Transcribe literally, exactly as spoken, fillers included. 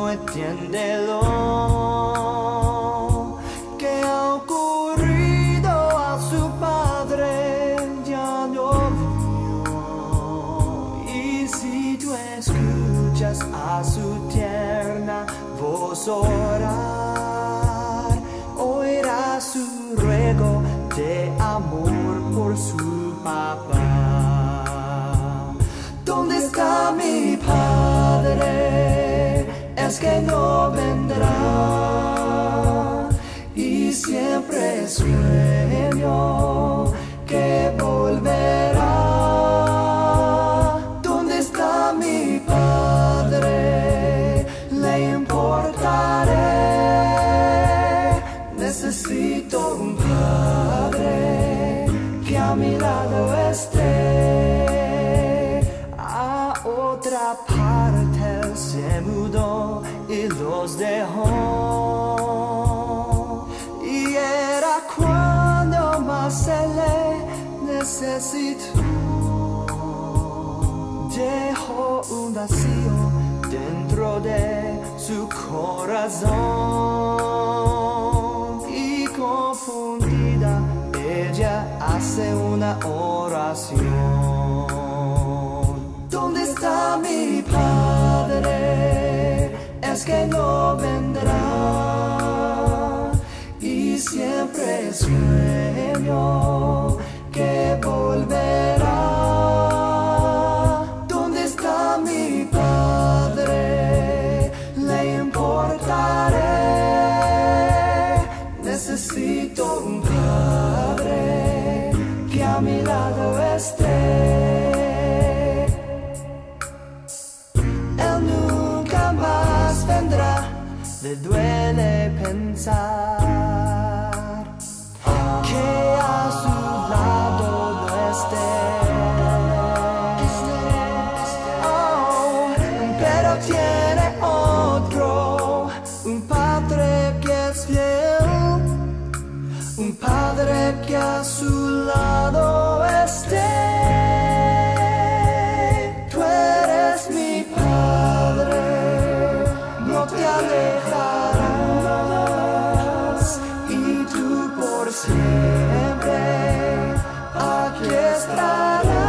entiende lo que ha ocurrido a su padre, ya no vio. Y si tú escuchas a su tierna voz orar, oirás su ruego de amor por su papá. ¿Dónde está mi padre? Es que no vendrá, y siempre sueño que volverá. ¿Dónde está mi padre? Le importaré. Necesito un padre que a mi lado esté. A otra parte él se mudó y los dejó, y era cuando más se le necesitó. Dejó un vacío dentro de su corazón, y confundida ella hace una oración. ¿Dónde está mi padre? Es que no vendrá, y siempre sueño que volverá. ¿Dónde está mi padre? Le importaré. Necesito un padre que a mi lado esté. Le duele pensar que a su lado no esté. Oh, pero tiene otro, un padre que es fiel, un padre que a su lado esté. Tú eres mi padre, no te alejarás, y tú por siempre aquí estarás.